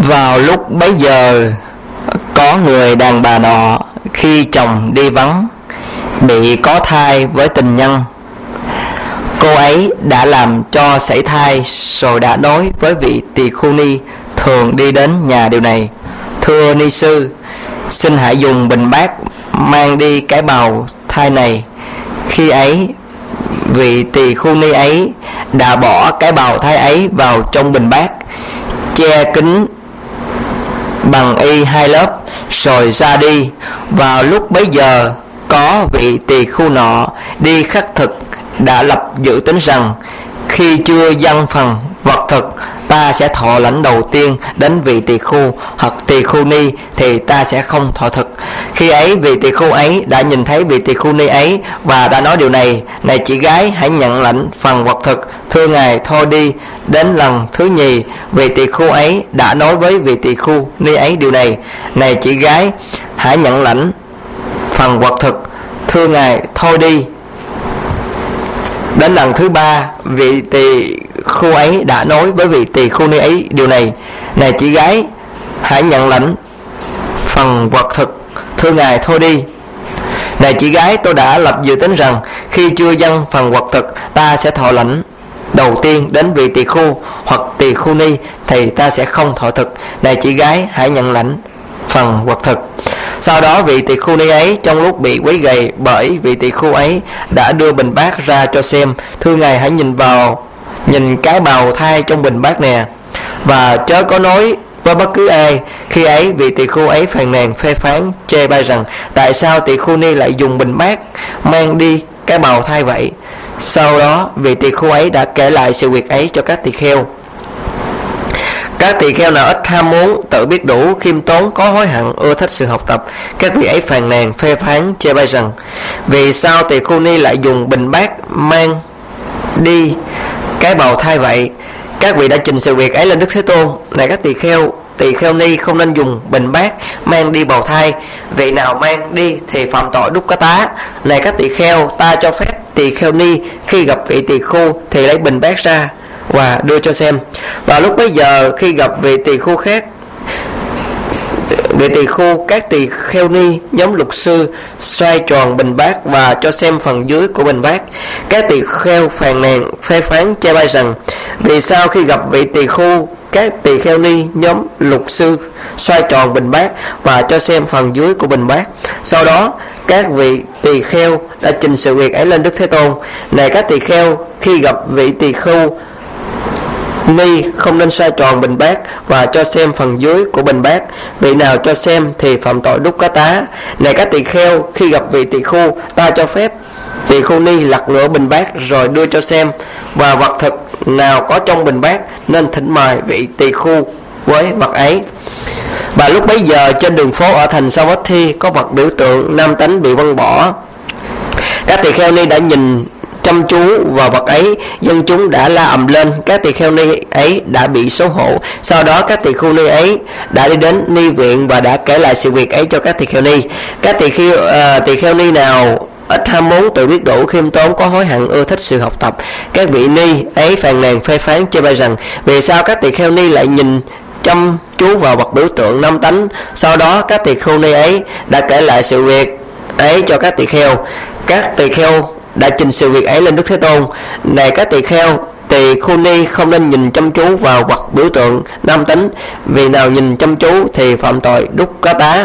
Vào lúc bấy giờ, có người đàn bà nọ khi chồng đi vắng bị có thai với tình nhân. Cô ấy đã làm cho sảy thai rồi đã nói với vị tỳ khưu ni thường đi đến nhà điều này: thưa ni sư, xin hãy dùng bình bát mang đi cái bào thai này. Khi ấy, vị tỳ khưu ni ấy đã bỏ cái bào thai ấy vào trong bình bát, che kín bằng y 2 lớp rồi ra đi. Vào lúc bấy giờ, có vị tỳ khưu nọ đi khất thực đã lập dự tính rằng khi chưa dâng phần vật thực, ta sẽ thọ lãnh đầu tiên đến vị tỳ khưu hoặc tỳ khưu ni, thì ta sẽ không thọ thực. Khi ấy, vị tỳ khưu ấy đã nhìn thấy vị tỳ khưu ni ấy và đã nói điều này: này chị gái, hãy nhận lãnh phần vật thực, thưa ngài thôi đi. Đến lần thứ nhì, vị tỳ khưu ấy đã nói với vị tỳ khưu ni ấy điều này: này chị gái, hãy nhận lãnh phần vật thực, thưa ngài thôi đi. Đến lần thứ ba, vị tỳ khưu ấy đã nói với vị tỳ khưu ni ấy điều này: này chị gái, hãy nhận lãnh phần vật thực, thưa ngài thôi đi. Này chị gái, tôi đã lập dự tính rằng khi chưa dâng phần vật thực, ta sẽ thọ lãnh đầu tiên đến vị tỳ khưu hoặc tỳ khưu ni, thì ta sẽ không thọ thực. Này chị gái, hãy nhận lãnh phần vật thực. Sau đó, vị tỳ khưu ni ấy trong lúc bị quấy rầy bởi vị tỳ khưu ấy đã đưa bình bát ra cho xem: thưa ngài, hãy nhìn cái bào thai trong bình bát nè, và chớ có nói với bất cứ ai. Khi ấy, vị tỳ khưu ấy phàn nàn phê phán chê bai rằng: tại sao tỳ khưu ni lại dùng bình bát mang đi cái bào thai vậy? Sau đó, vị tỳ khưu ấy đã kể lại sự việc ấy cho các tỳ kheo. Các tỳ kheo nào ít ham muốn, tự biết đủ, khiêm tốn, có hối hận, ưa thích sự học tập, các vị ấy phàn nàn phê phán chê bai rằng: vì sao tỳ khưu ni lại dùng bình bát mang đi cái bào thai vậy? Các vị đã trình sự việc ấy lên Đức Thế Tôn: này các tỳ kheo ni không nên dùng bình bát mang đi bào thai. Vị nào mang đi thì phạm tội đúc cá tá. Này các tỳ kheo, ta cho phép tỳ kheo ni khi gặp vị tỳ khưu thì lấy bình bát ra và đưa cho xem. Và lúc bấy giờ, khi gặp vị tỳ khưu khác, các tỳ kheo ni nhóm luật sư xoay tròn bình bát và cho xem phần dưới của bình bát. Các tỳ kheo phàn nàn phê phán chê bai rằng: vì sao khi gặp vị tỳ khưu, các tỳ kheo ni nhóm luật sư xoay tròn bình bát và cho xem phần dưới của bình bát? Sau đó, các vị tỳ kheo đã trình sự việc ấy lên Đức Thế Tôn: này các tỳ kheo, khi gặp vị tỳ khưu ni không nên xoay tròn bình bát và cho xem phần dưới của bình bát. Vị nào cho xem thì phạm tội đúc cá tá. Này các tỳ kheo, khi gặp vị tỳ khưu, ta cho phép tỳ khưu ni lật ngửa bình bát rồi đưa cho xem, và vật thực nào có trong bình bát nên thỉnh mời vị tỳ khưu với vật ấy. Và lúc bấy giờ, trên đường phố ở thành Savatthi có vật biểu tượng nam tánh bị văng bỏ. Các tỳ kheo ni đã nhìn chăm chú vào vật ấy, dân chúng đã la ầm lên, các tỳ kheo ni ấy đã bị xấu hổ. Sau đó, các tỳ khưu ni ấy đã đi đến ni viện và đã kể lại sự việc ấy cho các tỳ kheo ni. Các tỳ kheo ni nào ít ham muốn, tự biết đủ, khiêm tốn, có hối hận, ưa thích sự học tập, các vị ni ấy phàn nàn phê phán chê bai rằng: vì sao các tỳ kheo ni lại nhìn chăm chú vào vật biểu tượng năm tánh? Sau đó, các tỳ kheo ni ấy đã kể lại sự việc ấy cho các tỳ kheo. Các tỳ kheo đã trình sự việc ấy lên Đức Thế Tôn: này các tỳ kheo, tỳ khưu ni không nên nhìn chăm chú vào vật biểu tượng nam tính. Vì nào nhìn chăm chú thì phạm tội đúc cá tá.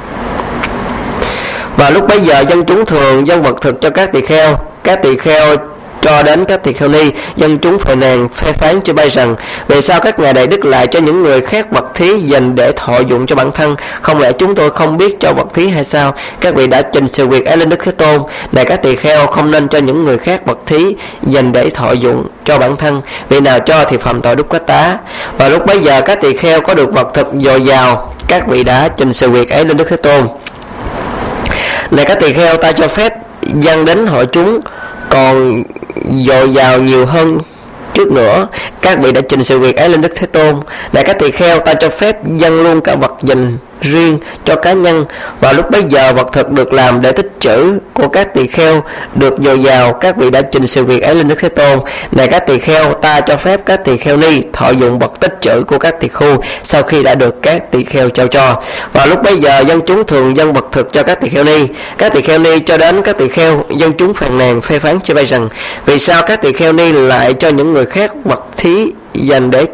Và lúc bấy giờ, dân chúng thường dâng vật thực cho các tỳ kheo. Các tỳ kheo cho đến các tỳ kheo ni. Dân chúng phàn nàn phê phán chê bai rằng: vì sao các ngài đại đức lại cho những người khác vật thí dành để thọ dụng cho bản thân? Không lẽ chúng tôi không biết cho vật thí hay sao? Các vị đã trình sự việc ấy lên Đức Thế Tôn: này các tỳ kheo, không nên cho những người khác vật thí dành để thọ dụng cho bản thân. Vì nào cho thì phạm tội đúc cá tá. Và lúc bấy giờ, các tỳ kheo có được vật thực dồi dào. Các vị đã trình sự việc ấy lên Đức Thế Tôn: này các tỳ kheo, ta cho phép dâng đến hội chúng còn dồi dào nhiều hơn trước nữa. Các vị đã trình sự việc ấy lên Đức Thế Tôn: này các tỳ kheo, ta cho phép dâng luôn cả vật dành riêng cho cá nhân. Và lúc bấy giờ vật thực được làm để tích trữ của các tỳ kheo được dồi dào. Các vị đã trình sự việc ấy lên Đức Thế Tôn: này các tỳ kheo, ta cho phép các tỳ kheo ni thọ dụng vật tích trữ của các tỳ khu sau khi đã được các tỳ kheo trao cho. Và lúc bấy giờ dân chúng thường dâng vật thực cho các tỳ kheo ni. Các tỳ kheo ni cho đến các tỳ kheo, dân chúng phàn nàn phê phán chê bai rằng: vì sao các tỳ kheo ni lại cho những người khác vật thí dành để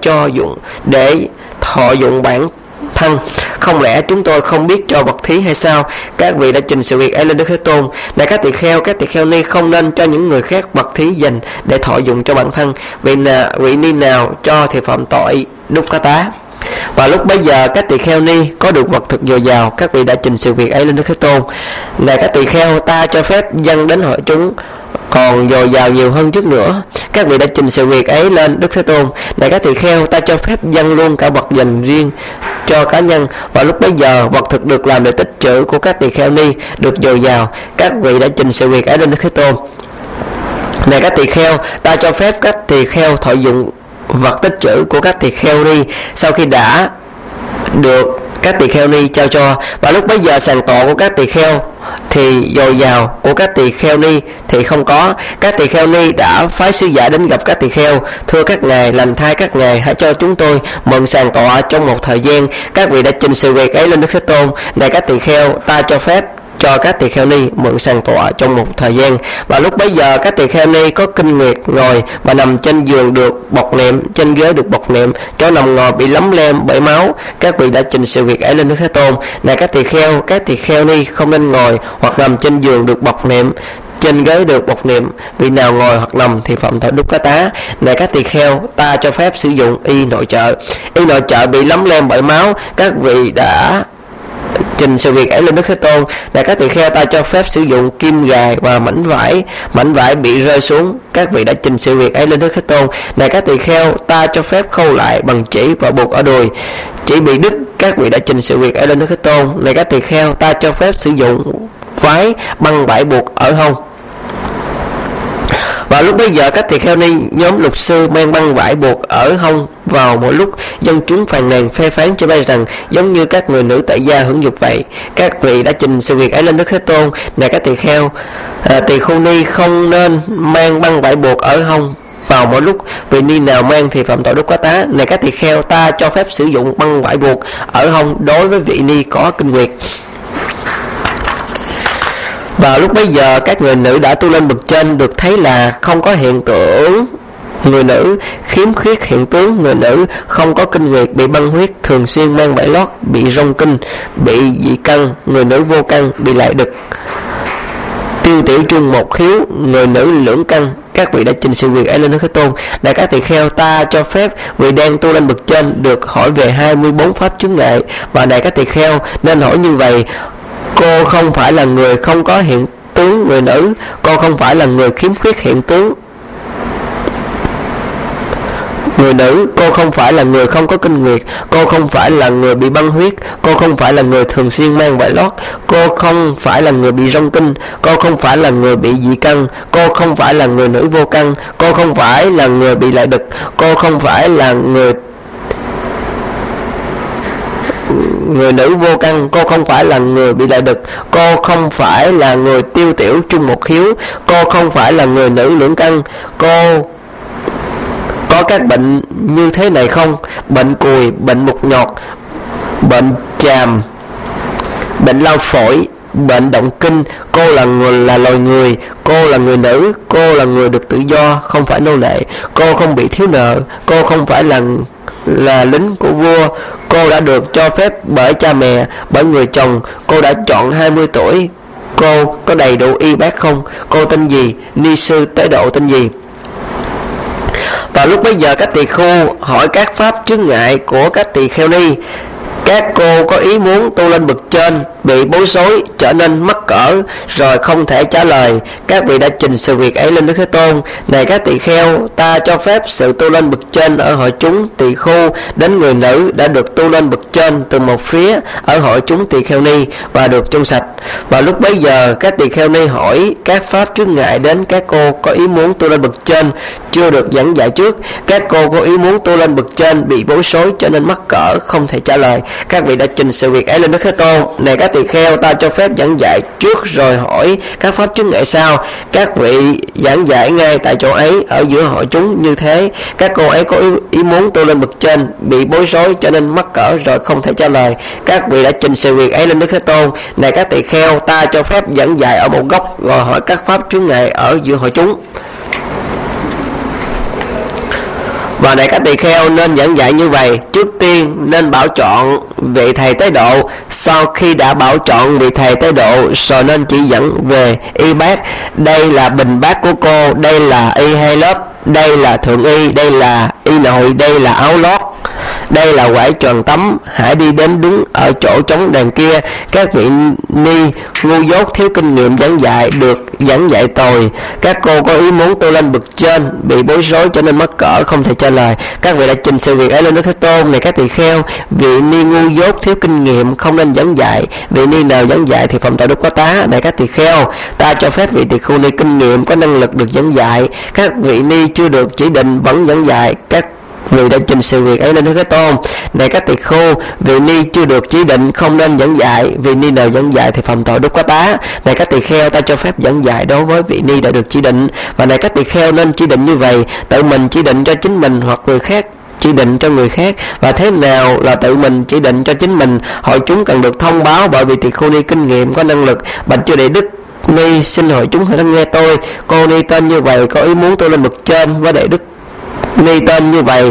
thọ dụng bản thân? Không lẽ chúng tôi không biết cho vật thí hay sao? Các vị đã trình sự việc ấy lên Đức Thế Tôn: này các tỳ kheo ni không nên cho những người khác vật thí dành để thọ dụng cho bản thân. Vị ni nào cho thì phạm tội đúc cá tá. Và lúc bấy giờ các tỳ kheo ni có được vật thực dồi dào. Các vị đã trình sự việc ấy lên Đức Thế Tôn: này các tỳ kheo, ta cho phép dâng đến hội chúng còn dồi dào nhiều hơn trước nữa. Các vị đã trình sự việc ấy lên Đức Thế Tôn: này các tỳ kheo, ta cho phép dâng luôn cả vật dành riêng cho cá nhân. Và lúc bấy giờ vật thực được làm để tích trữ của các tỳ kheo ni được dồi dào. Các vị đã trình sự việc ấy lên Đức Thế Tôn: này các tỳ kheo, ta cho phép các tỳ kheo thọ dụng vật tích trữ của các tỳ kheo ni sau khi đã được các tỳ kheo ni trao cho. Và lúc bấy giờ sàng tọ của các tỳ kheo thì dồi dào, của các tỳ kheo ni thì không có. Các tỳ kheo ni đã phái sứ giả đến gặp các tỳ kheo: thưa các ngài, lành thay các ngài, hãy cho chúng tôi mượn sàng tọa trong một thời gian. Các vị đã trình sự việc ấy lên Đức Thế Tôn: này các tỳ kheo, ta cho phép cho các tỳ kheo ni mượn sàng tọa trong một thời gian. Và lúc bấy giờ các tỳ kheo ni có kinh nguyệt ngồi và nằm trên giường được bọc nệm, trên ghế được bọc nệm, chỗ nằm ngồi bị lấm lem bởi máu. Các vị đã trình sự việc ấy lên Đức Thế Tôn: này các tỳ kheo ni không nên ngồi hoặc nằm trên giường được bọc nệm, trên ghế được bọc nệm. Vị nào ngồi hoặc nằm thì phạm tội đúc cá tá. Này các tỳ kheo, ta cho phép sử dụng y nội trợ. Y nội trợ bị lấm lem bởi máu. Các vị đã trình sự việc ấy lên Đức Thế Tôn: là các tỳ kheo, ta cho phép sử dụng kim gài và mảnh vải bị rơi xuống. Các vị đã trình sự việc ấy lên Đức Thế Tôn: này các tỳ kheo, ta cho phép khâu lại bằng chỉ và buộc ở đùi, chỉ bị đứt. Các vị đã trình sự việc ấy lên Đức Thế Tôn: này các tỳ kheo, ta cho phép sử dụng vái băng vải buộc ở hông. Và lúc bấy giờ các tỳ kheo ni nhóm luật sư mang băng vải buộc ở hông vào mỗi lúc. Dân chúng phàn nàn phê phán chê bai rằng giống như các người nữ tại gia hưởng dục vậy. Các vị đã trình sự việc ấy lên Đức Thế Tôn: này các tỳ kheo, tỳ khu ni không nên mang băng vải buộc ở hông vào mỗi lúc. Vì ni nào mang thì phạm tội đúc cá tá. Này các tỳ kheo, ta cho phép sử dụng băng vải buộc ở hông đối với vị ni có kinh nguyệt. Và lúc bấy giờ các người nữ đã tu lên bậc trên được thấy là không có hiện tượng người nữ khiếm khuyết hiện tướng người nữ không có kinh nguyệt, bị băng huyết, thường xuyên mang vải lót, bị rong kinh, bị dị căn, người nữ vô căn, bị lại đực, tiêu tiểu trung một khiếu, người nữ lưỡng căn. Các vị đã trình sự việc ấy lên Đức Thế Tôn: là các tỳ kheo, ta cho phép vị đang tu lên bậc trên được hỏi về 24 pháp chướng ngại. Và này các tỳ kheo, nên hỏi như vậy: cô không phải là người không có hiện tướng người nữ, cô không phải là người khiếm khuyết hiện tướng người nữ, cô không phải là người không có kinh nguyệt, cô không phải là người bị băng huyết, cô không phải là người thường xuyên mang vải lót, cô không phải là người bị rong kinh, cô không phải là người bị dị căn, cô không phải là người nữ vô căn, cô không phải là người bị lại đực, cô không phải là người nữ vô căn, cô không phải là người bị lại đực, cô không phải là người tiêu tiểu trung một khiếu, cô không phải là người nữ lưỡng căn. Cô có các bệnh như thế này không? Bệnh cùi, bệnh mụt nhọt, bệnh chàm, bệnh lao phổi, bệnh động kinh. Cô là loài người, cô là người nữ, cô là người được tự do, không phải nô lệ, cô không bị thiếu nợ, cô không phải là lính của vua, cô đã được cho phép bởi cha mẹ, bởi người chồng, cô đã chọn 20 tuổi, cô có đầy đủ y bác không? Cô tên gì? Ni sư tế độ tên gì? Và lúc bấy giờ các tỳ khu hỏi các pháp chướng ngại của các tỳ kheo ni. Các cô có ý muốn tu lên bậc trên, bị bối rối, trở nên mất cỡ rồi không thể trả lời. Các vị đã trình sự việc ấy lên Đức Thế Tôn. Này các tỳ kheo, ta cho phép sự tu lên bậc trên ở hội chúng tỳ khu đến người nữ đã được tu lên bậc trên từ một phía ở hội chúng tỳ kheo ni và được chung sạch. Và lúc bấy giờ các tỳ kheo ni hỏi các pháp trước ngại đến các cô có ý muốn tu lên bậc trên chưa được giảng dạy trước. Các cô có ý muốn tu lên bậc trên bị bối rối cho nên mắc cỡ không thể trả lời. Các vị đã trình sự việc ấy lên Đức Thế Tôn. Này các tỳ kheo, ta cho phép giảng dạy trước rồi hỏi các pháp trước ngại sau. Các vị giảng dạy ngay tại chỗ ấy ở giữa hội chúng như thế. Các cô ấy có ý muốn tu lên bậc trên bị bối rối cho nên mắc cỡ rồi không thể trả lời. Các vị đã trình sự việc ấy lên Đức Thế Tôn. Này các tỳ kheo, ta cho phép giảng dạy ở một góc rồi hỏi các pháp trước ngại ở giữa hội chúng. Và này các tỳ kheo, nên giảng dạy như vậy. Trước tiên nên bảo chọn vị thầy tế độ. Sau khi đã bảo chọn vị thầy tế độ rồi nên chỉ dẫn về y bát. Đây là bình bát của cô, đây là y hai lớp, đây là thượng y, đây là y nội, đây là áo lót, đây là quải tròn tắm. Hãy đi đến đứng ở chỗ trống đàn kia. Các vị ni ngu dốt thiếu kinh nghiệm giảng dạy được giảng dạy tồi. Các cô có ý muốn tu lên bậc trên bị bối rối cho nên mắc cỡ không thể trả lời. Các vị đã trình sự việc ấy lên Đức Thế Tôn. Này các tỳ kheo, vị ni ngu dốt thiếu kinh nghiệm không nên giảng dạy. Vị ni nào giảng dạy thì phạm tội đúc có tá. Này các tỳ kheo, ta cho phép vị tỳ khưu ni kinh nghiệm có năng lực được giảng dạy. Các vị ni chưa được chỉ định vẫn giảng dạy. Các vị đã trình sự việc ấy lên Đức Thế Tôn. Này các tỳ khưu, vị ni chưa được chỉ định không nên giảng dạy. Vị ni nào giảng dạy thì phạm tội đúc có tá. Này các tỳ kheo, ta cho phép giảng dạy đối với vị ni đã được chỉ định. Và này các tỳ kheo, nên chỉ định như vậy: tự mình chỉ định cho chính mình hoặc người khác chỉ định cho người khác. Và thế nào là tự mình chỉ định cho chính mình? Hội chúng cần được thông báo bởi vì tỳ khưu ni kinh nghiệm có năng lực. Bạch chư Đại Đức ni, xin hội chúng hãy lắng nghe tôi. Cô ni tên như vậy có ý muốn tôi lên bậc trên với Đại Đức ni tên như vậy.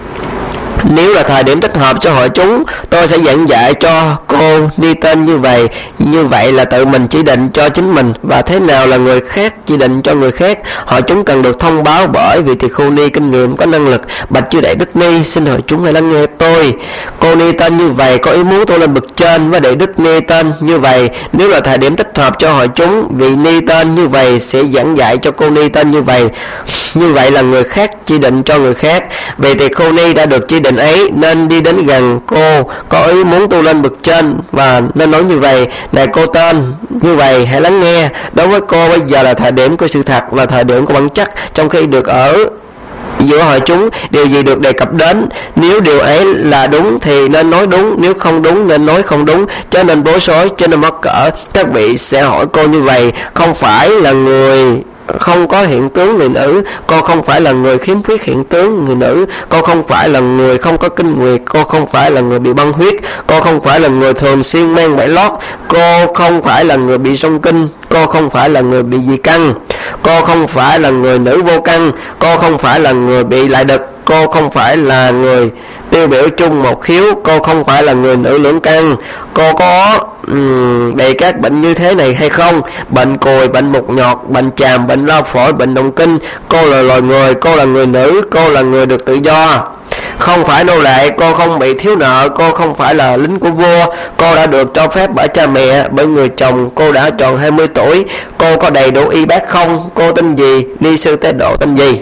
Nếu là thời điểm thích hợp cho hội chúng, tôi sẽ giảng dạy cho cô ni tên như vậy. Như vậy là tự mình chỉ định cho chính mình. Và thế nào là người khác chỉ định cho người khác? Hội chúng cần được thông báo bởi vì tỳ khưu ni kinh nghiệm có năng lực. Bạch chư Đại Đức ni, xin hội chúng hãy lắng nghe tôi. Cô ni tên như vậy có ý muốn tôi lên bậc trên với Đại Đức ni tên như vậy. Nếu là thời điểm thích hợp cho hội chúng, vị ni tên như vậy sẽ giảng dạy cho cô ni tên như vậy. Như vậy là người khác chỉ định cho người khác. Vì tỳ khưu ni đã được chỉ định ấy nên đi đến gần cô có ý muốn tu lên bậc trên và nên nói như vậy: này cô tên như vậy, hãy lắng nghe. Đối với cô bây giờ là thời điểm của sự thật, là thời điểm của bản chất. Trong khi được ở giữa hội chúng, điều gì được đề cập đến, nếu điều ấy là đúng thì nên nói đúng, nếu không đúng nên nói không đúng, cho nên bối rối, cho nên mắc cỡ. Các vị sẽ hỏi cô như vậy: không phải là người không có hiện tướng người nữ, cô không phải là người khiếm khuyết hiện tướng người nữ, cô không phải là người không có kinh nguyệt, cô không phải là người bị băng huyết, cô không phải là người thường xuyên mang vải lót, cô không phải là người bị song kinh, cô không phải là người bị dị căn, cô không phải là người nữ vô căn, cô không phải là người bị lại đực, cô không phải là người tiêu biểu chung một khiếu, cô không phải là người nữ lưỡng căn, cô có bị các bệnh như thế này hay không? Bệnh cùi, bệnh mụt nhọt, bệnh tràm, bệnh lao phổi, bệnh động kinh. Cô là loài người, cô là người nữ, cô là người được tự do, không phải nô lệ, cô không bị thiếu nợ, cô không phải là lính của vua, cô đã được cho phép bởi cha mẹ, bởi người chồng, cô đã tròn 20 tuổi, cô có đầy đủ y bát không? Cô tên gì? Ni sư tế độ tên gì?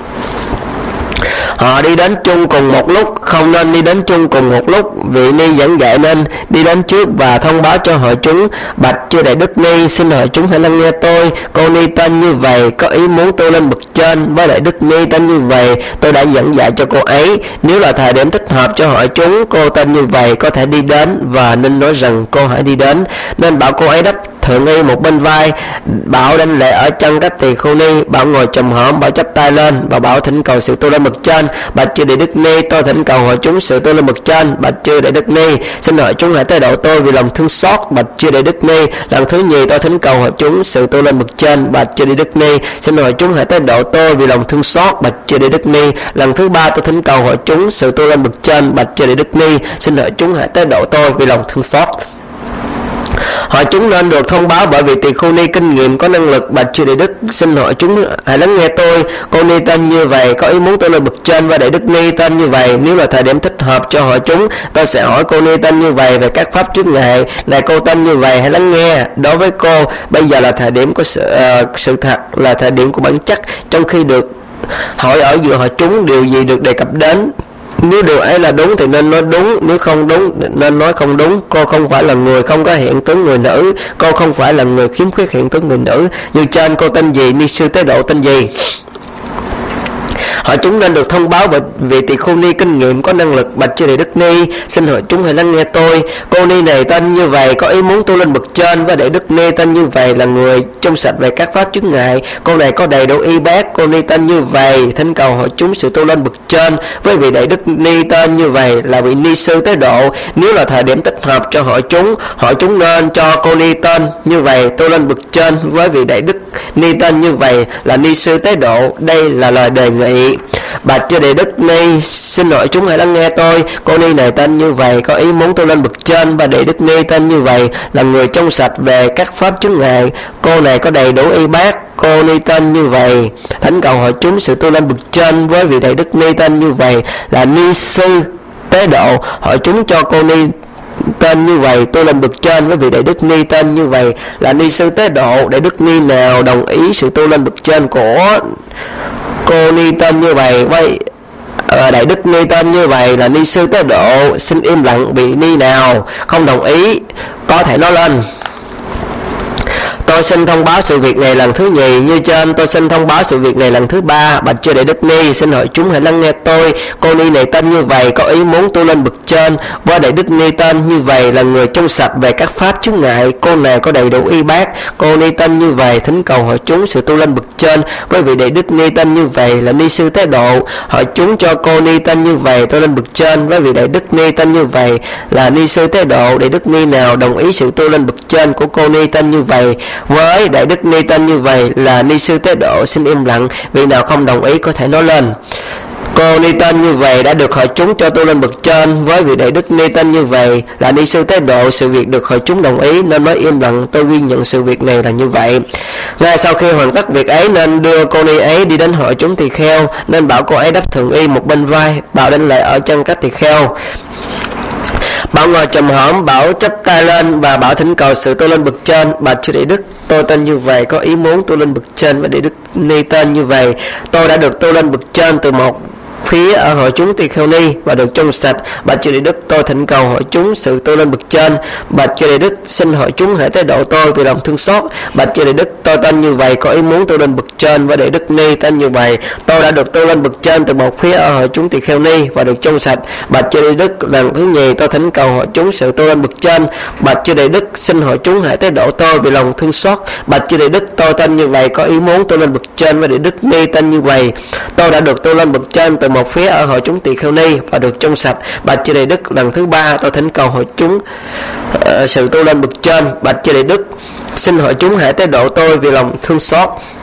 Họ đi đến chung cùng một lúc, không nên đi đến chung cùng một lúc. Vị ni giảng dạy nên đi đến trước và thông báo cho hội chúng: bạch chư Đại Đức ni, xin hội chúng hãy lắng nghe tôi. Cô ni tên như vậy có ý muốn tôi lên bậc trên với Đại Đức ni tên như vậy, tôi đã giảng dạy cho cô ấy. Nếu là thời điểm thích hợp cho hội chúng, cô tên như vậy có thể đi đến và nên nói rằng cô hãy đi đến. Nên bảo cô ấy đắp thượng y một bên vai, bảo đảnh lễ ở chân các tỳ khưu ni, bảo ngồi chồm hổm, bảo chắp tay lên và bảo thỉnh cầu sự tu lên bậc trên. Bạch chư Đại Đức ni, tôi thỉnh cầu hội chúng sự tu lên bậc trên. Bạch chư Đại Đức ni, xin hội chúng hãy tế độ tôi vì lòng thương xót. Bạch chư Đại Đức ni, lần thứ nhì tôi thỉnh cầu hội chúng sự tu lên bậc trên. Bạch chư Đại Đức ni, xin hội chúng hãy tế độ tôi vì lòng thương xót. Bạch chư Đại Đức ni, lần thứ ba tôi thỉnh cầu hội chúng sự tu lên bậc trên. Bạch chư Đại Đức ni, xin hội chúng hãy tế độ tôi vì lòng thương xót. Hỏi chúng nên được thông báo bởi vì tỳ khưu ni kinh nghiệm có năng lực. Bạch chư Đại Đức, xin hỏi chúng hãy lắng nghe tôi. Cô ni tên như vậy có ý muốn tôi lên bậc trên và Đại Đức ni tên như vậy. Nếu là thời điểm thích hợp cho hỏi chúng, tôi sẽ hỏi cô ni tên như vậy về các pháp trước ngại. Này cô tên như vậy hãy lắng nghe. Đối với cô, bây giờ là thời điểm của sự thật, là thời điểm của bản chất. Trong khi được hỏi ở giữa hỏi chúng, điều gì được đề cập đến? Nếu điều ấy là đúng thì nên nói đúng, nếu không đúng nên nói không đúng. Cô không phải là người không có hiện tướng người nữ, cô không phải là người khiếm khuyết hiện tướng người nữ. Như trên, cô tên gì? Ni sư Tế Độ tên gì? Hỏi chúng nên được thông báo bởi vị tỳ khưu ni kinh nghiệm có năng lực. Bạch chư Đại Đức ni, xin hỏi chúng hãy lắng nghe tôi. Cô ni này tên như vậy có ý muốn tu lên bậc trên, và Đại Đức ni tên như vậy là người trong sạch về các pháp chướng ngại. Cô này có đầy đủ y bác. Cô ni tên như vậy thỉnh cầu hỏi chúng sự tu lên bậc trên, với vị Đại Đức ni tên như vậy là vị ni sư Tế Độ. Nếu là thời điểm thích hợp cho hỏi chúng nên cho cô ni tên như vậy tu lên bậc trên, với vị Đại Đức ni tên như vậy là ni sư Tế Độ. Đây là lời đề nghị. Bạch chư Đại Đức ni, xin hỏi chúng hãy lắng nghe tôi. Cô ni này tên như vậy có ý muốn tu lên bậc trên, và Đại Đức ni tên như vậy là người trong sạch về các pháp chướng ngại. Cô này có đầy đủ y bác. Cô ni tên như vậy thỉnh cầu hỏi chúng sự tu lên bậc trên, với vị Đại Đức ni tên như vậy là ni sư Tế Độ. Hỏi chúng cho cô ni tên như vậy tôi lên bậc trên, với vị Đại Đức ni tên như vậy là ni sư Tế Độ. Đại Đức ni nào đồng ý sự tu lên bậc trên của cô ni tên như vậy với Đại Đức ni tên như vậy là ni sư Tế Độ, xin im lặng. Vị ni nào không đồng ý có thể nói lên. Tôi xin thông báo sự việc này lần thứ nhì. Như trên, tôi xin thông báo sự việc này lần thứ ba. Bạch chư Đại Đức ni, xin hỏi chúng hãy lắng nghe tôi. Cô ni này tên như vậy có ý muốn tu lên bậc trên, và Đại Đức ni tên như vậy là người trong sạch về các pháp chướng ngại. Cô này có đầy đủ y bác. Cô ni tên như vậy thỉnh cầu hỏi chúng sự tu lên bậc trên, với vị Đại Đức ni tên như vậy là ni sư Tế Độ. Hỏi chúng cho cô ni tên như vậy tu lên bậc trên, với vị Đại Đức ni tên như vậy là ni sư Tế Độ. Đại Đức ni nào đồng ý sự tu lên bậc trên của cô ni tên như vậy với Đại Đức ni tên như vậy là ni sư Tế Độ, xin im lặng. Vị nào không đồng ý có thể nói lên. Cô ni tên như vậy đã được hỏi chúng cho tu lên bậc trên, với vị Đại Đức ni tên như vậy là ni sư Tế Độ. Sự việc được hỏi chúng đồng ý nên nói im lặng. Tôi ghi nhận sự việc này là như vậy. Ngay sau khi hoàn tất việc ấy, nên đưa cô ni ấy đi đến hỏi chúng tỳ kheo, nên bảo cô ấy đắp thượng y một bên vai, bảo đinh lệ ở chân các tỳ kheo. Bảo ngồi trầm hổm, bảo chắp tay lên và bảo thỉnh cầu sự tu lên bậc trên. Bạch chư Đại Đức, tôi tên như vậy có ý muốn tu lên bậc trên, và Đại Đức ni tên như vậy tôi đã được tu lên bậc trên từ một phía ở hội chúng tỳ kheo ni và được trong sạch. Bạch chư Đại Đức, tôi thỉnh cầu hội chúng sự tu lên bậc trên. Bạch chư Đại Đức, xin hội chúng hãy tế độ tôi vì lòng thương xót. Bạch chư Đại Đức, tôi tên như vậy có ý muốn tu lên bậc trên, và Đại Đức ni tên như vậy tôi đã được tu lên bậc trên từ một phía ở hội chúng tỳ kheo ni và được trong sạch. Bạch chư Đại Đức, lần thứ nhì tôi thỉnh cầu hội chúng sự tu lên bậc trên. Bạch chư Đại Đức, xin hội chúng hãy tế độ tôi vì lòng thương xót. Bạch chư Đại Đức, tôi tên như vậy có ý muốn tu lên bậc trên, và Đại Đức ni tên như vậy tôi đã được tu lên bậc trên từ một phía ở hội chúng tỳ kheo ni và được trong sạch. Bạch chư Đại Đức, lần thứ ba tôi thỉnh cầu hội chúng sự tu lên bậc trên. Bạch chư Đại Đức, xin hội chúng hãy tế độ tôi vì lòng thương xót.